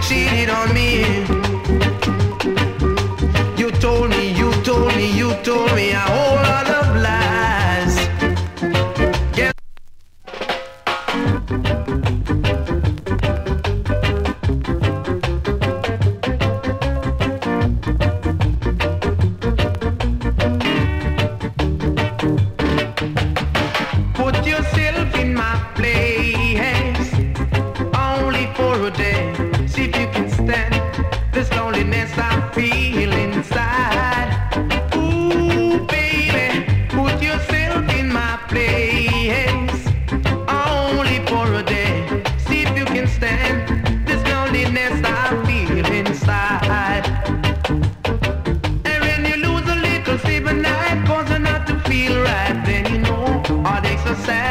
cheated on me. You told me, you told me, you told me a whole lot of lies. Yeah. Put yourself in my place, only for a day. See if you can stand this loneliness I feel inside. Ooh, baby, put yourself in my place, only for a day. See if you can stand this loneliness I feel inside. And when you lose a little sleep at night, cause you're not to feel right, then you know heartaches are sad.